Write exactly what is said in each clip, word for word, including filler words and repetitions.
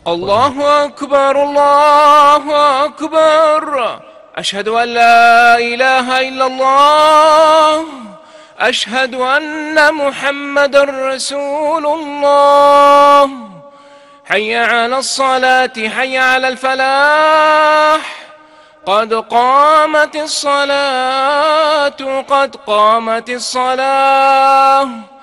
الله أكبر الله أكبر. أشهد أن لا إله إلا الله. أشهد أن محمدًا رسول الله. حي على الصلاة حي على الفلاح. قد قامت الصلاة قد قامت الصلاة.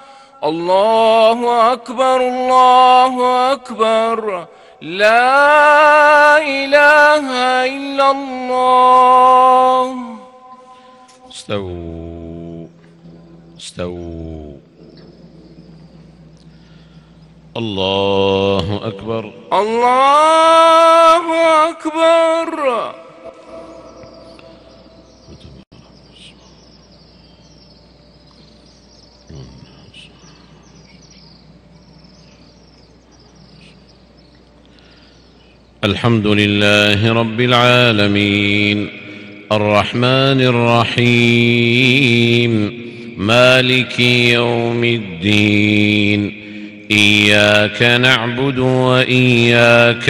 الله أكبر الله أكبر. لا إله إلا الله. استووا استووا. الله أكبر الله أكبر. الحمد لله رب العالمين الرحمن الرحيم مالك يوم الدين. إياك نعبد وإياك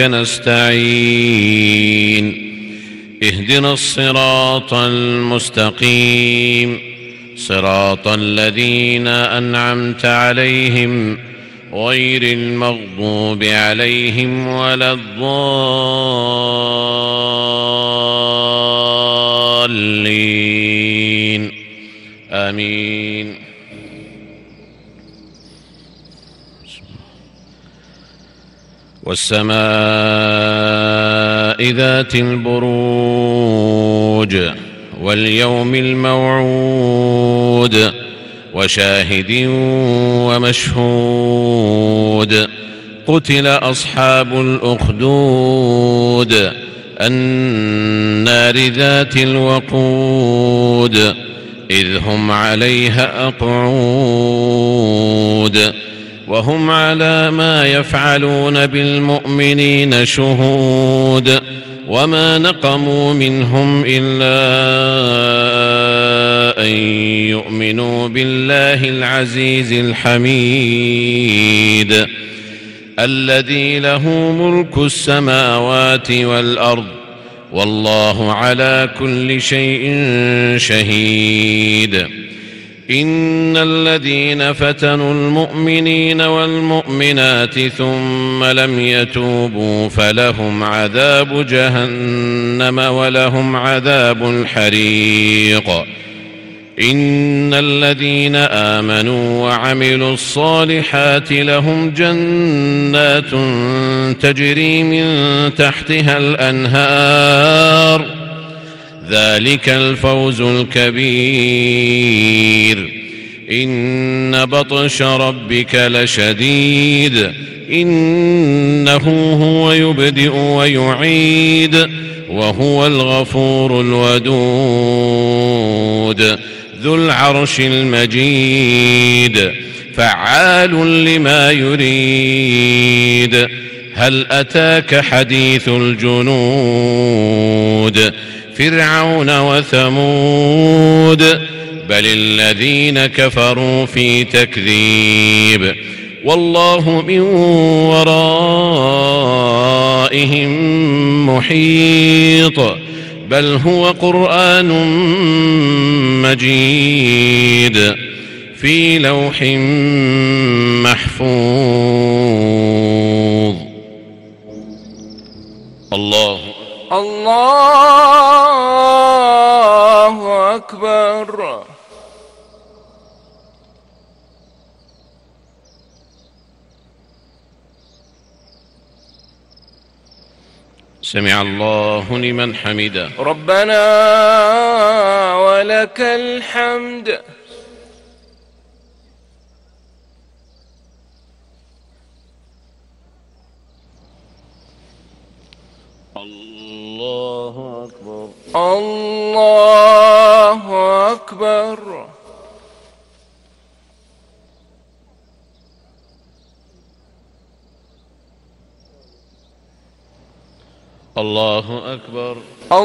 نستعين. اهدنا الصراط المستقيم صراط الذين أنعمت عليهم غير المغضوب عليهم ولا الضالين. آمين. والسماء ذات البروج واليوم الموعود وشاهد ومشهود. قتل أصحاب الأخدود النار ذات الوقود إذ هم عليها أقعود وهم على ما يفعلون بالمؤمنين شهود. وما نقموا منهم إلا أن يؤمنوا بالله العزيز الحميد الذي له ملك السماوات والأرض والله على كل شيء شهيد. إن الذين فتنوا المؤمنين والمؤمنات ثم لم يتوبوا فلهم عذاب جهنم ولهم عذاب الحريق. إن الذين آمنوا وعملوا الصالحات لهم جنات تجري من تحتها الأنهار ذلك الفوز الكبير. إن بطش ربك لشديد إنه هو يبدئ ويعيد وهو الغفور الودود ذو العرش المجيد فعال لما يريد. هل أتاك حديث الجنود فرعون وثمود بل الذين كفروا في تكذيب والله من ورائهم محيط. بل هو قرآن مجيد في لوح محفوظ. الله الله أكبر. سمع الله لمن حمده. ربنا ولك الحمد. الله أكبر الله أكبر. الله أكبر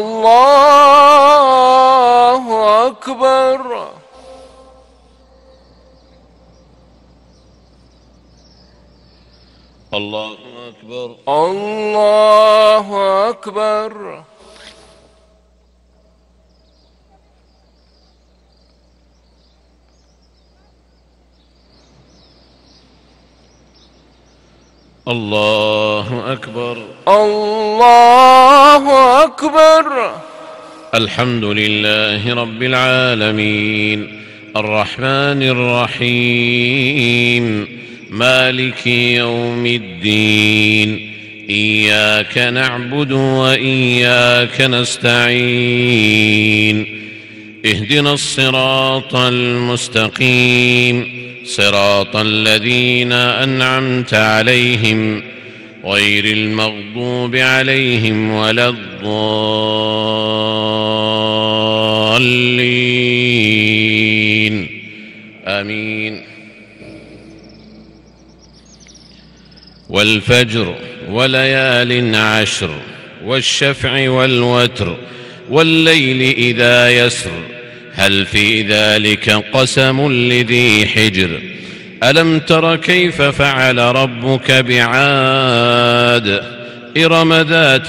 الله أكبر. الله أكبر. الله أكبر. الله أكبر. الله أكبر. الحمد لله رب العالمين الرحمن الرحيم مالك يوم الدين إياك نعبد وإياك نستعين اهدنا الصراط المستقيم صراط الذين أنعمت عليهم غير المغضوب عليهم ولا الضالين آمين. والفجر وليال عشر والشفع والوتر والليل إذا يسر هل في ذلك قسم لذي حجر ألم تر كيف فعل ربك بعاد إرم ذات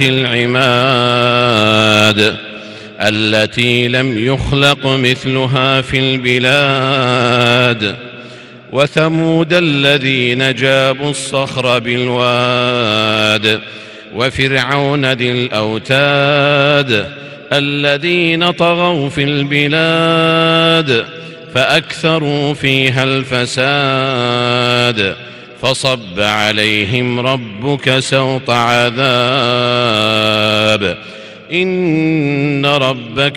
العماد التي لم يخلق مثلها في البلاد وثمود الذين جابوا الصخر بالواد وفرعون ذي الأوتاد الذين طغوا في البلاد فأكثروا فيها الفساد فصب عليهم ربك سوط عذاب إن ربك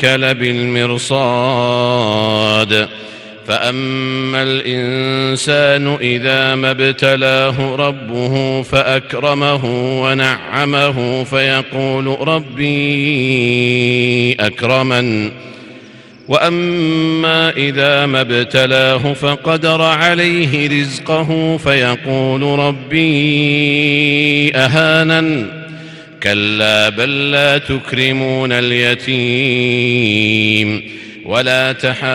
لبالمرصاد فأما الإنسان إذا ما ابتلاه ربه فأكرمه ونعمه فيقول ربي أكرمن وأما إذا ما ابتلاه فقدر عليه رزقه فيقول ربي أهانن كلا بل لا تكرمون اليتيم ولا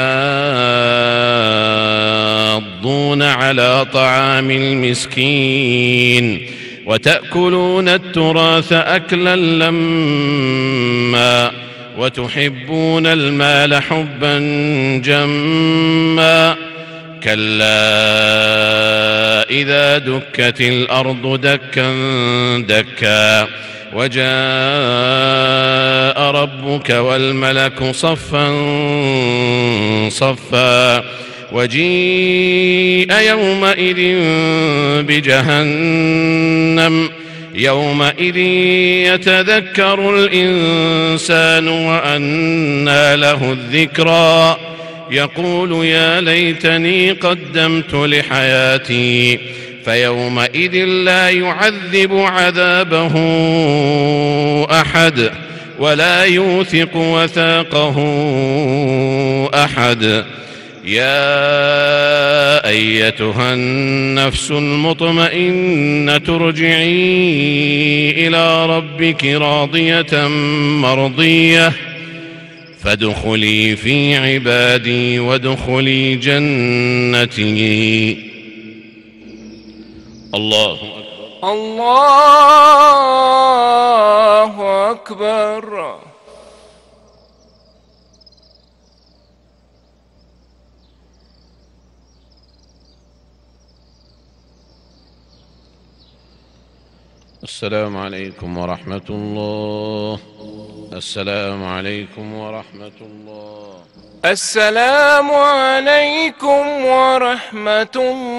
تحاضون على طعام المسكين وتأكلون التراث أكلا لما وتحبون المال حبا جما كلا إذا دكت الأرض دكا دكا وجاء ربك والملك صفا صفا وجيء يومئذ بجهنم يومئذ يتذكر الإنسان وأنى له الذكرى يقول يا ليتني قدمت لحياتي فيومئذ لا يعذب عذابه أحد ولا يوثق وثاقه أحد يا أيتها النفس المطمئنة ارجعي إلى ربك راضية مرضية فادخلي في عبادي وادخلي جنتي. الله أكبر. الله أكبر. السلام عليكم ورحمة الله. السلام عليكم ورحمة الله. السلام عليكم ورحمة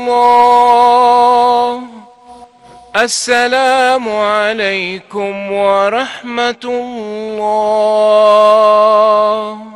الله. السلام عليكم ورحمة الله.